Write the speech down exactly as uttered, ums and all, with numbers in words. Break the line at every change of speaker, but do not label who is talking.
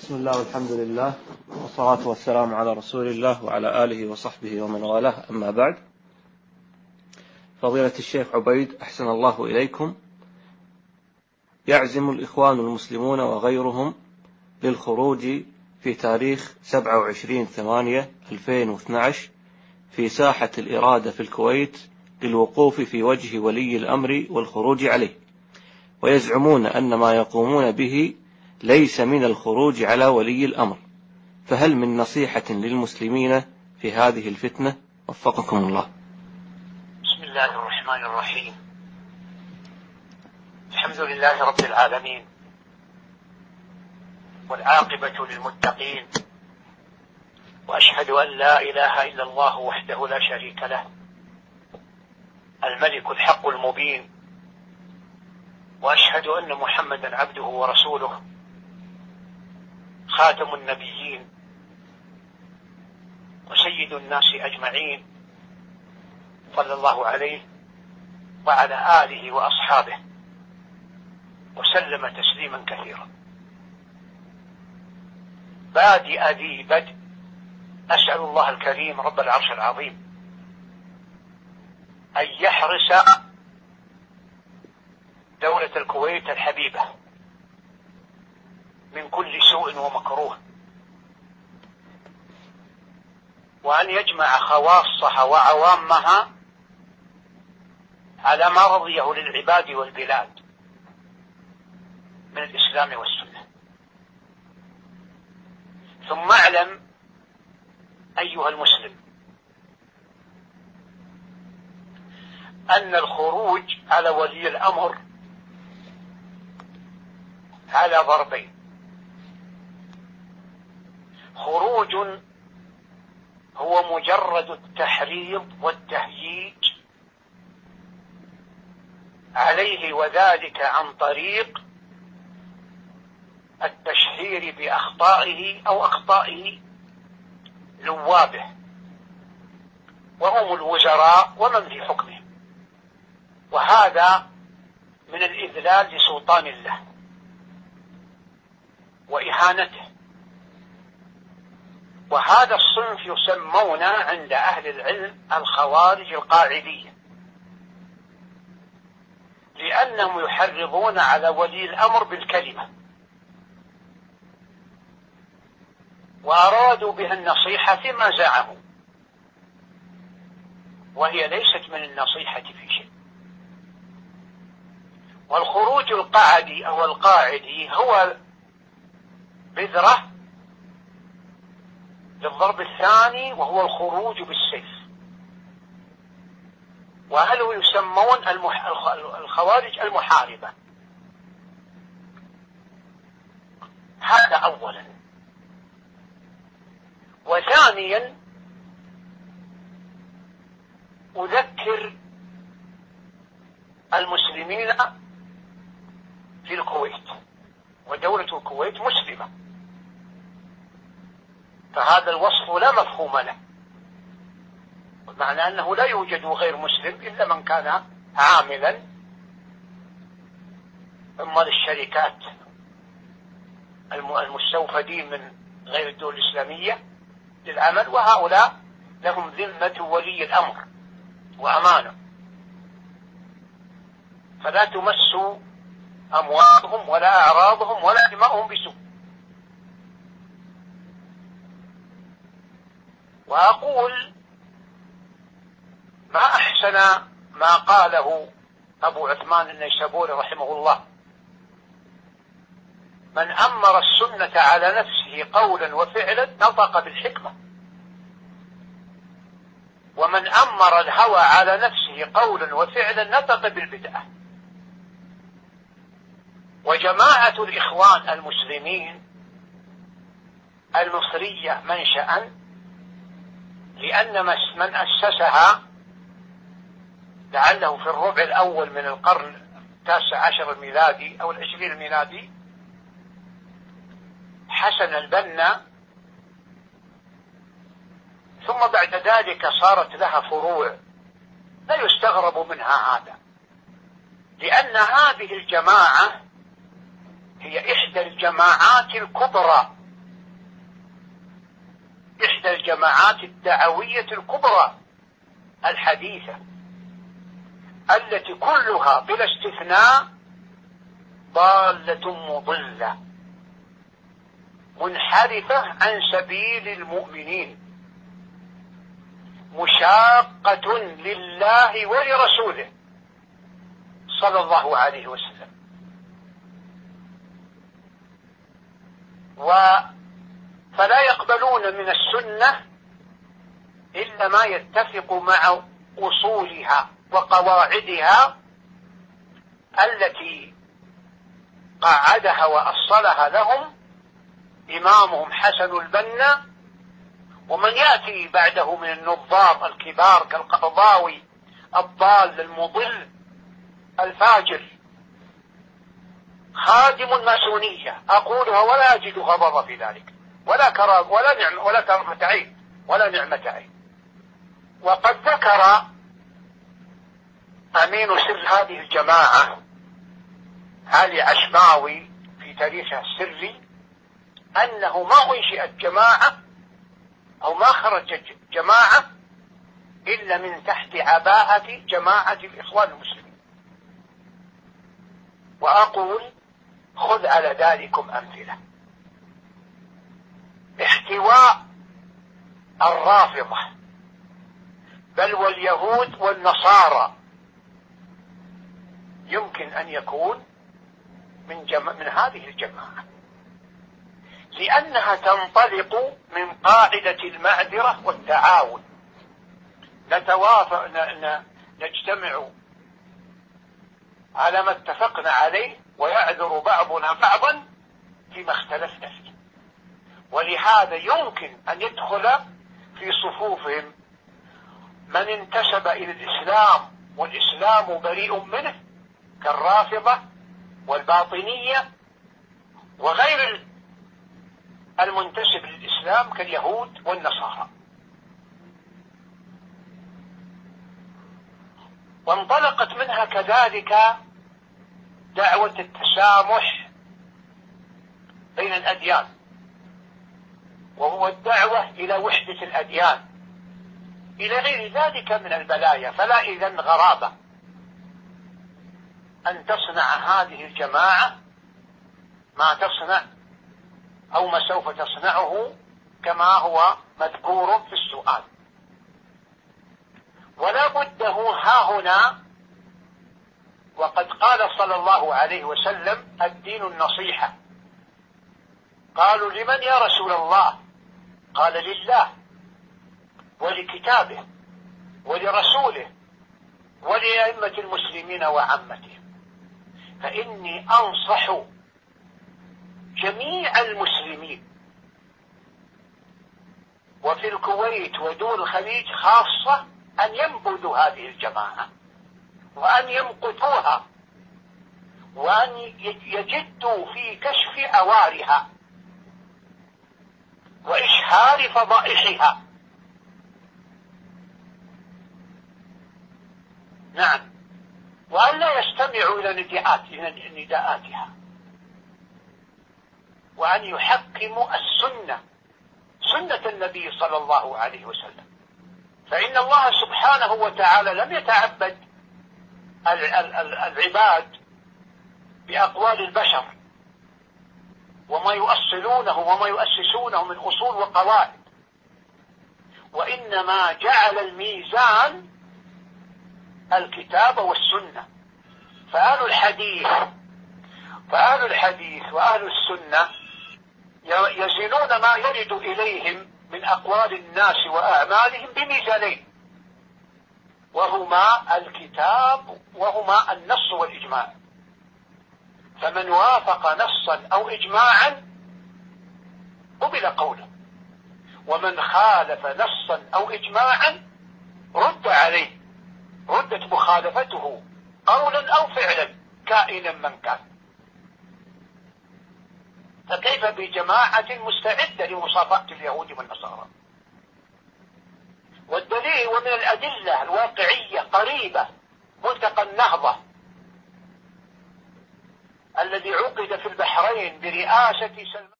بسم الله والحمد لله والصلاة والسلام على رسول الله وعلى آله وصحبه ومن والاه، أما بعد. فضيلة الشيخ عبيد أحسن الله إليكم، يعزم الإخوان المسلمون وغيرهم للخروج في تاريخ سبعة وعشرين ثمانية ألفين واثني عشر في ساحة الإرادة في الكويت للوقوف في وجه ولي الأمر والخروج عليه، ويزعمون أن ما يقومون به ليس من الخروج على ولي الأمر، فهل من نصيحة للمسلمين في هذه الفتنة؟ وفقكم الله.
بسم الله الرحمن الرحيم. الحمد لله رب العالمين، والعاقبة للمتقين، وأشهد أن لا إله إلا الله وحده لا شريك له، الملك الحق المبين، وأشهد أن محمدا عبده ورسوله خاتم النبيين وسيد الناس أجمعين، صلى الله عليه وعلى آله وأصحابه وسلم تسليما كثيرا. بادئ ذي بدء، أسأل الله الكريم رب العرش العظيم أن يحرس دولة الكويت الحبيبة من كل سوء ومكروه، وأن يجمع خواصها وعوامها على ما رضيه للعباد والبلاد من الإسلام والسنة. ثم اعلم أيها المسلم أن الخروج على ولي الأمر على ضربين: خروج هو مجرد التحريض والتهييج عليه، وذلك عن طريق التشهير بأخطائه أو أخطائه نوابه وهم الوزراء ومن في حكمه، وهذا من الإذلال لسلطان الله وإهانته. وهذا الصنف يسمون عند أهل العلم الخوارج القاعدية، لأنهم يحرضون على ولي الأمر بالكلمة، وأرادوا بها النصيحة فيما زعموا، وهي ليست من النصيحة في شيء. والخروج القعدي أو القاعدي هو بذرة للضرب الثاني، وهو الخروج بالسيف، وهل يسمون المح... الخوارج المحاربة. هذا أولا. وثانيا أذكر المسلمين في الكويت، ودولة الكويت مسلمة، فهذا الوصف لا مفهوم له، بمعنى أنه لا يوجد غير مسلم إلا من كان عاملا إما للشركات المستوفدين من غير الدول الإسلامية للعمل، وهؤلاء لهم ذمة ولي الأمر وأمانة، فلا تمسوا أموالهم ولا أعراضهم ولا دماؤهم بسوء. وأقول ما أحسن ما قاله أبو عثمان النيسابوري رحمه الله: من أمر السنة على نفسه قولا وفعلا نطق بالحكمة، ومن أمر الهوى على نفسه قولا وفعلا نطق بالبدعة. وجماعة الإخوان المسلمين المصرية منشأ، لأن من أسسها لعله في الربع الأول من القرن التاسع عشر الميلادي أو العشرين الميلادي حسن البنا، ثم بعد ذلك صارت لها فروع لا يستغرب منها هذا، لأن هذه الجماعة هي إحدى الجماعات الكبرى إحدى الجماعات الدعوية الكبرى الحديثة التي كلها بلا استثناء ضالة مضلة منحرفة عن سبيل المؤمنين مشاقة لله ولرسوله صلى الله عليه وسلم. و فلا يقبلون من السنة إلا ما يتفق مع أصولها وقواعدها التي قعدها وأصلها لهم إمامهم حسن البنا، ومن يأتي بعده من النظار الكبار كالقرضاوي الضال المضل الفاجر خادم الماسونية، أقولها ولا أجد غضب في ذلك ولا كرام ولا نعمة ولا كرامة عين ولا نعمة عين. وقد ذكر أمين سر هذه الجماعة علي عشماوي في تاريخها السري أنه ما أنشئت جماعة أو ما خرجت جماعة إلا من تحت عباءة جماعة الإخوان المسلمين. وأقول خذ على ذلكم أمثلة. احتواء الرافضة بل واليهود والنصارى يمكن أن يكون من, جم... من هذه الجماعة، لأنها تنطلق من قاعدة المعذرة والتعاون. نتوافق ن... نجتمع على ما اتفقنا عليه ويعذر بعضنا بعضا فيما اختلفنا فيه. ولهذا يمكن أن يدخل في صفوفهم من انتسب إلى الإسلام والإسلام بريء منه كالرافضة والباطنية وغير المنتسب للإسلام كاليهود والنصارى. وانطلقت منها كذلك دعوة التسامح بين الأديان، وهو الدعوة إلى وحدة الأديان إلى غير ذلك من البلايا. فلا إذن غرابة أن تصنع هذه الجماعة ما تصنع أو ما سوف تصنعه كما هو مذكور في السؤال. ولا بده ها هنا، وقد قال صلى الله عليه وسلم الدين النصيحة. قالوا لمن يا رسول الله؟ قال لله ولكتابه ولرسوله ولأئمة المسلمين وعامتهم. فإني أنصح جميع المسلمين وفي الكويت ودول الخليج خاصة أن ينبذوا هذه الجماعة وأن يمقتوها وأن يجدوا في كشف عوارها وإشهار فضائحها. نعم، وأن لا يستمعوا إلى نداءات إلى نداءاتها، وأن يحكموا السنة سنة النبي صلى الله عليه وسلم. فإن الله سبحانه وتعالى لم يتعبد العباد بأقوال البشر وما يؤصلونه وما يؤسسونه من أصول وقواعد، وإنما جعل الميزان الكتاب والسنة. فأهل الحديث فأهل الحديث وأهل السنة يزنون ما يرد إليهم من أقوال الناس وأعمالهم بميزانين، وهما الكتاب وهما النص والإجماع. فمن وافق نصا أو إجماعا قبل قوله، ومن خالف نصا أو إجماعا رد عليه، ردت مخالفته قولا أو فعلا كائنا من كان. فكيف بجماعة مستعدة لمصافحة اليهود والنصارى؟ والدليل ومن الأدلة الواقعية قريبة ملتقى النهضة الذي عقد في البحرين برئاسة سلمان